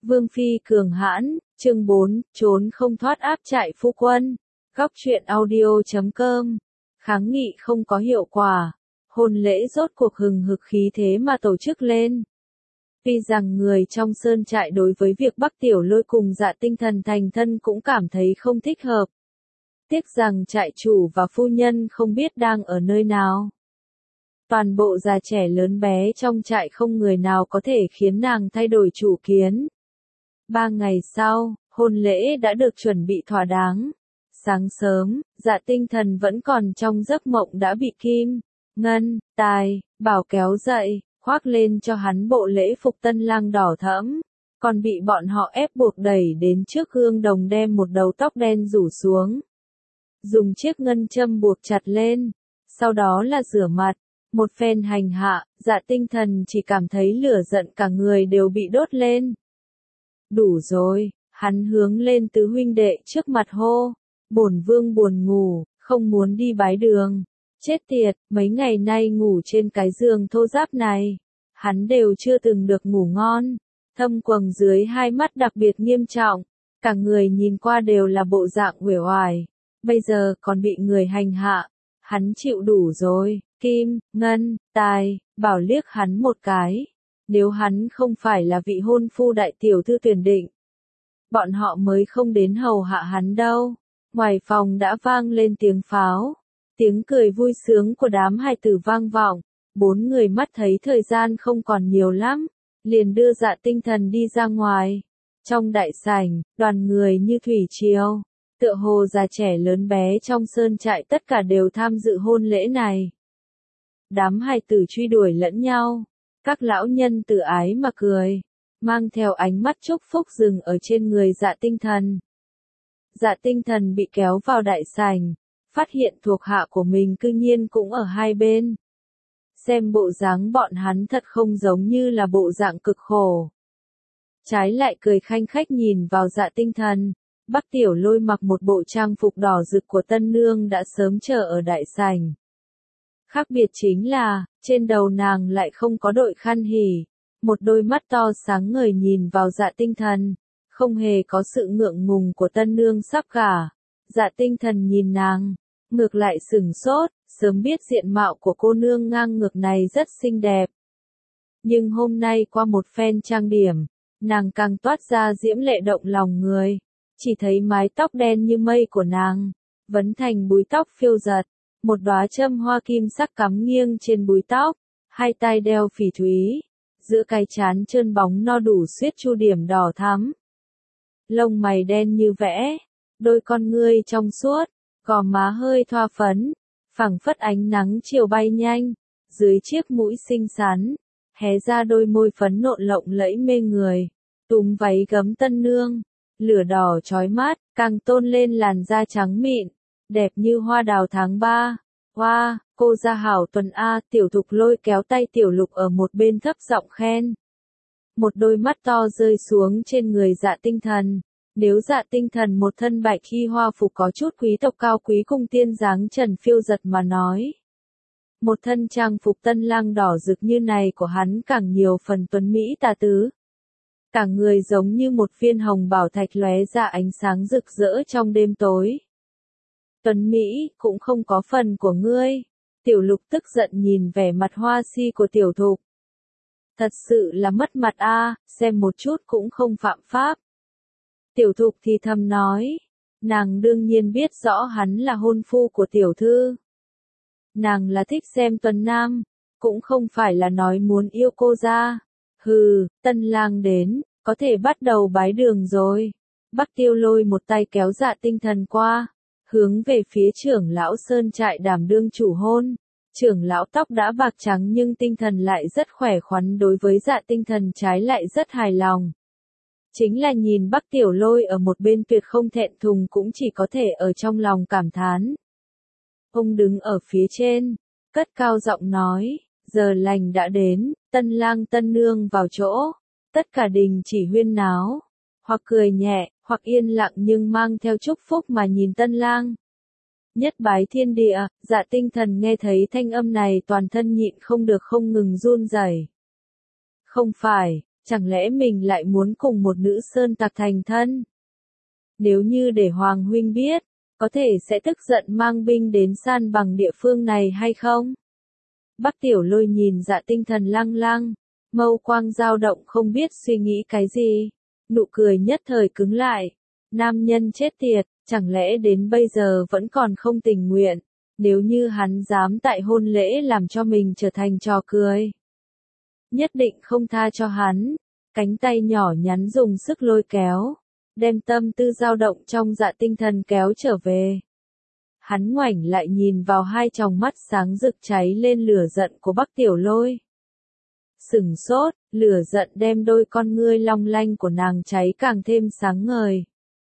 Vương phi cường hãn, chương 4, trốn không thoát áp trại phu quân. Góc truyện audio.com. Kháng nghị không có hiệu quả. Hôn lễ rốt cuộc hừng hực khí thế mà tổ chức lên. Tuy rằng người trong sơn trại đối với việc Bắc Tiểu Lôi cùng Dạ Tinh Thần thành thân cũng cảm thấy không thích hợp. Tiếc rằng trại chủ và phu nhân không biết đang ở nơi nào. Toàn bộ già trẻ lớn bé trong trại không người nào có thể khiến nàng thay đổi chủ kiến. 3 ngày sau, hôn lễ đã được chuẩn bị thỏa đáng. Sáng sớm, Dạ Tinh Thần vẫn còn trong giấc mộng đã bị Kim, Ngân, Tài, Bảo kéo dậy, khoác lên cho hắn bộ lễ phục tân lang đỏ thẫm, còn bị bọn họ ép buộc đẩy đến trước gương đồng đem một đầu tóc đen rủ xuống. Dùng chiếc ngân châm buộc chặt lên, sau đó là rửa mặt. Một phen hành hạ, Dạ Tinh Thần chỉ cảm thấy lửa giận cả người đều bị đốt lên. Đủ rồi, hắn hướng lên tứ huynh đệ trước mặt hô. Bổn vương buồn ngủ, không muốn đi bái đường. Chết tiệt, mấy ngày nay ngủ trên cái giường thô ráp này. Hắn đều chưa từng được ngủ ngon. Thâm quầng dưới hai mắt đặc biệt nghiêm trọng. Cả người nhìn qua đều là bộ dạng uể oải. Bây giờ còn bị người hành hạ. Hắn chịu đủ rồi. Kim, Ngân, Tài, Bảo liếc hắn một cái. Nếu hắn không phải là vị hôn phu đại tiểu thư tuyển định, bọn họ mới không đến hầu hạ hắn đâu. Ngoài phòng đã vang lên tiếng pháo. Tiếng cười vui sướng của đám hài tử vang vọng. 4 người mắt thấy thời gian không còn nhiều lắm, liền đưa Dạ Tinh Thần đi ra ngoài. Trong đại sảnh, đoàn người như thủy triều, tựa hồ già trẻ lớn bé trong sơn trại tất cả đều tham dự hôn lễ này. Đám hài tử truy đuổi lẫn nhau, các lão nhân tự ái mà cười, mang theo ánh mắt chúc phúc dừng ở trên người Dạ Tinh Thần. Dạ Tinh Thần bị kéo vào đại sảnh, phát hiện thuộc hạ của mình cư nhiên cũng ở hai bên. Xem bộ dáng bọn hắn thật không giống như là bộ dạng cực khổ. Trái lại cười khanh khách nhìn vào Dạ Tinh Thần. Bắc Tiểu Lôi mặc một bộ trang phục đỏ rực của tân nương đã sớm chờ ở đại sảnh. Khác biệt chính là, trên đầu nàng lại không có đội khăn hỉ, một đôi mắt to sáng ngời nhìn vào Dạ Tinh Thần, không hề có sự ngượng ngùng của tân nương sắp gả. Dạ Tinh Thần nhìn nàng, ngược lại sửng sốt, sớm biết diện mạo của cô nương ngang ngược này rất xinh đẹp. Nhưng hôm nay qua một phen trang điểm, nàng càng toát ra diễm lệ động lòng người, chỉ thấy mái tóc đen như mây của nàng, vấn thành búi tóc phiêu giật. Một đóa châm hoa kim sắc cắm nghiêng trên búi tóc, hai tai đeo phỉ thúy, giữa cái trán trơn bóng no đủ xuyết chu điểm đỏ thắm. Lông mày đen như vẽ, đôi con ngươi trong suốt, gò má hơi thoa phấn, phẳng phất ánh nắng chiều bay nhanh, dưới chiếc mũi xinh xắn, hé ra đôi môi phấn nộn lộng lẫy mê người, túm váy gấm tân nương, lửa đỏ chói mắt, càng tôn lên làn da trắng mịn. Đẹp như hoa đào tháng 3. Hoa, cô gia hảo tuần A. Tiểu Thục lôi kéo tay Tiểu Lục ở một bên thấp giọng khen. Một đôi mắt to rơi xuống trên người Dạ Tinh Thần. Nếu Dạ Tinh Thần một thân bạch khi hoa phục có chút quý tộc cao quý cung tiên dáng trần phiêu giật mà nói. Một thân trang phục tân lang đỏ rực như này của hắn càng nhiều phần tuấn mỹ tà tứ. Cả người giống như một viên hồng bảo thạch lóe ra ánh sáng rực rỡ trong đêm tối. Tuấn Mỹ, cũng không có phần của ngươi. Tiểu Lục tức giận nhìn vẻ mặt hoa si của Tiểu Thục. Thật sự là mất mặt a, xem một chút cũng không phạm pháp. Tiểu Thục thì thầm nói. Nàng đương nhiên biết rõ hắn là hôn phu của tiểu thư. Nàng là thích xem tuần nam, cũng không phải là nói muốn yêu cô ra. Hừ, tân lang đến, có thể bắt đầu bái đường rồi. Bắc Tiêu Lôi một tay kéo Dạ Tinh Thần qua, hướng về phía trưởng lão sơn trại đảm đương chủ hôn. Trưởng lão tóc đã bạc trắng nhưng tinh thần lại rất khỏe khoắn, đối với Dạ Tinh Thần trái lại rất hài lòng. Chính là nhìn Bắc Tiểu Lôi ở một bên tuyệt không thẹn thùng, cũng chỉ có thể ở trong lòng cảm thán. Ông đứng ở phía trên, cất cao giọng nói, giờ lành đã đến, tân lang tân nương vào chỗ. Tất cả đình chỉ huyên náo, hoặc cười nhẹ, hoặc yên lặng nhưng mang theo chúc phúc mà nhìn tân lang. Nhất bái thiên địa, Dạ Tinh Thần nghe thấy thanh âm này toàn thân nhịn không được không ngừng run rẩy. Không phải, Chẳng lẽ mình lại muốn cùng một nữ sơn tặc thành thân? Nếu như để Hoàng huynh biết, có thể sẽ tức giận mang binh đến san bằng địa phương này hay không? Bắc Tiểu Lôi nhìn Dạ Tinh Thần lăng lăng, mâu quang dao động không biết suy nghĩ cái gì. Nụ cười nhất thời cứng lại. Nam nhân chết tiệt, chẳng lẽ đến bây giờ vẫn còn không tình nguyện, nếu như hắn dám tại hôn lễ làm cho mình trở thành trò cười. Nhất định không tha cho hắn, cánh tay nhỏ nhắn dùng sức lôi kéo, đem tâm tư dao động trong Dạ Tinh Thần kéo trở về. Hắn ngoảnh lại nhìn vào hai tròng mắt sáng rực cháy lên lửa giận của Bắc Tiểu Lôi. Sừng sốt, lửa giận đem đôi con ngươi long lanh của nàng cháy càng thêm sáng ngời.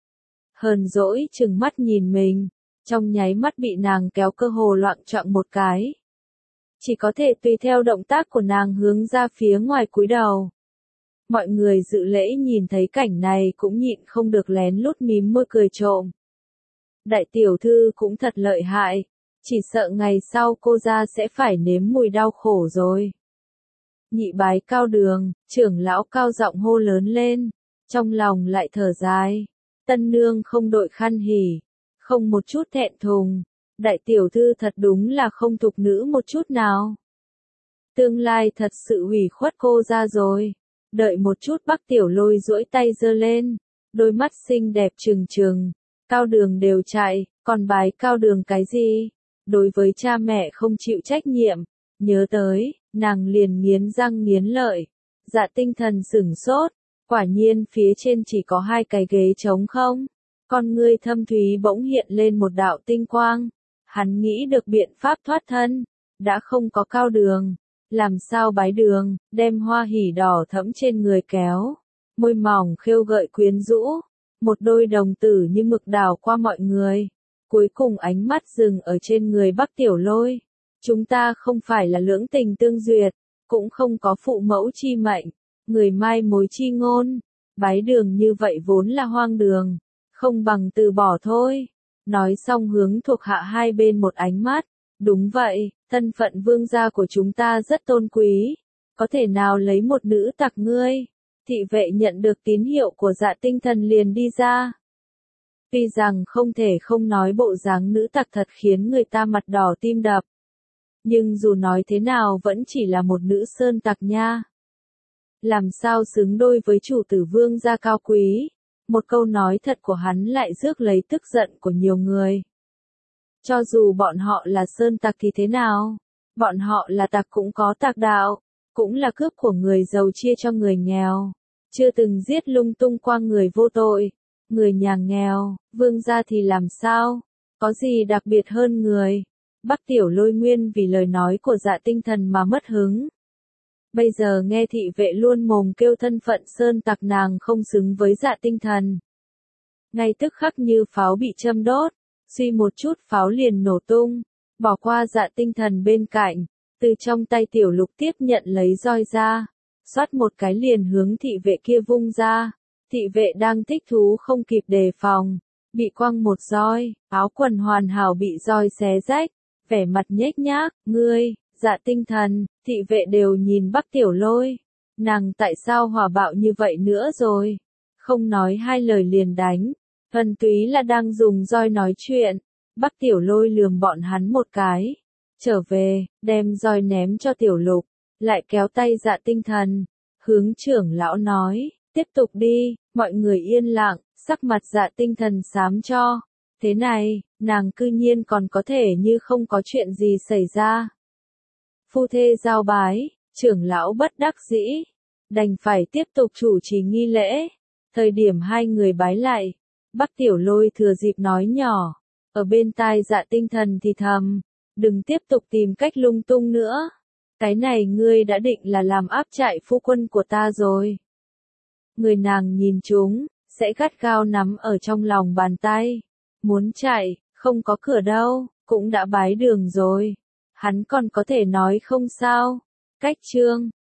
Hờn dỗi trừng mắt nhìn mình, trong nháy mắt bị nàng kéo cơ hồ loạng choạng một cái. Chỉ có thể tùy theo động tác của nàng hướng ra phía ngoài cúi đầu. Mọi người dự lễ nhìn thấy cảnh này cũng nhịn không được lén lút mím môi cười trộm. Đại tiểu thư cũng thật lợi hại, chỉ sợ ngày sau cô ra sẽ phải nếm mùi đau khổ rồi. Nhị bái Cao Đường, trưởng lão cao giọng hô lớn lên, trong lòng lại thở dài. Tân nương không đội khăn hỉ, không một chút thẹn thùng, đại tiểu thư thật đúng là không thục nữ một chút nào. Tương lai thật sự hủy khuất cô ra rồi. Đợi một chút, Bắc Tiểu Lôi duỗi tay giơ lên, đôi mắt xinh đẹp trừng trừng. Cao Đường đều chạy, còn bái Cao Đường cái gì? Đối với cha mẹ không chịu trách nhiệm, nhớ tới, nàng liền nghiến răng nghiến lợi. Dạ Tinh Thần sửng sốt, quả nhiên phía trên chỉ có hai cái ghế trống không. Con ngươi thâm thúy bỗng hiện lên một đạo tinh quang. Hắn nghĩ được biện pháp thoát thân, đã không có Cao Đường, làm sao bái đường, đem hoa hỉ đỏ thẫm trên người kéo, môi mỏng khêu gợi quyến rũ, một đôi đồng tử như mực đảo qua mọi người, cuối cùng ánh mắt dừng ở trên người Bắc Tiểu Lôi. Chúng ta không phải là lưỡng tình tương duyệt, cũng không có phụ mẫu chi mệnh, người mai mối chi ngôn, bái đường như vậy vốn là hoang đường, không bằng từ bỏ thôi. Nói xong hướng thuộc hạ hai bên một ánh mắt, đúng vậy, thân phận vương gia của chúng ta rất tôn quý, có thể nào lấy một nữ tặc ngươi? Thị vệ nhận được tín hiệu của Dạ Tinh Thần liền đi ra. Tuy rằng không thể không nói bộ dáng nữ tặc thật khiến người ta mặt đỏ tim đập. Nhưng dù nói thế nào vẫn chỉ là một nữ sơn tặc nha. Làm sao xứng đôi với chủ tử vương gia cao quý? Một câu nói thật của hắn lại rước lấy tức giận của nhiều người. Cho dù bọn họ là sơn tặc thì thế nào? Bọn họ là tặc cũng có tặc đạo, cũng là cướp của người giàu chia cho người nghèo. Chưa từng giết lung tung qua người vô tội, người nhà nghèo, vương gia thì làm sao? Có gì đặc biệt hơn người? Bắc Tiểu Lôi nguyên vì lời nói của Dạ Tinh Thần mà mất hứng. Bây giờ nghe thị vệ luôn mồm kêu thân phận sơn tặc nàng không xứng với Dạ Tinh Thần. Ngay tức khắc như pháo bị châm đốt, suy một chút pháo liền nổ tung, bỏ qua Dạ Tinh Thần bên cạnh, từ trong tay Tiểu Lục tiếp nhận lấy roi ra, xoát một cái liền hướng thị vệ kia vung ra. Thị vệ đang thích thú không kịp đề phòng, bị quăng một roi, áo quần hoàn hảo bị roi xé rách, vẻ mặt nhếch nhác, ngươi, Dạ Tinh Thần, thị vệ đều nhìn Bắc Tiểu Lôi. Nàng tại sao hỏa bạo như vậy nữa rồi? Không nói hai lời liền đánh, thuần túy là đang dùng roi nói chuyện. Bắc Tiểu Lôi lườm bọn hắn một cái, trở về, đem roi ném cho Tiểu Lục, lại kéo tay Dạ Tinh Thần, hướng trưởng lão nói, tiếp tục đi. Mọi người yên lặng, sắc mặt Dạ Tinh Thần xám cho. Thế này, nàng cư nhiên còn có thể như không có chuyện gì xảy ra. Phu thê giao bái, trưởng lão bất đắc dĩ, đành phải tiếp tục chủ trì nghi lễ. Thời điểm hai người bái lại, Bắc Tiểu Lôi thừa dịp nói nhỏ, ở bên tai Dạ Tinh Thần thì thầm, đừng tiếp tục tìm cách lung tung nữa. Cái này ngươi đã định là làm áp trại phu quân của ta rồi. Người nàng nhìn chúng, sẽ gắt gao nắm ở trong lòng bàn tay. Muốn chạy, không có cửa đâu, cũng đã bái đường rồi. Hắn còn có thể nói không sao. Cách chương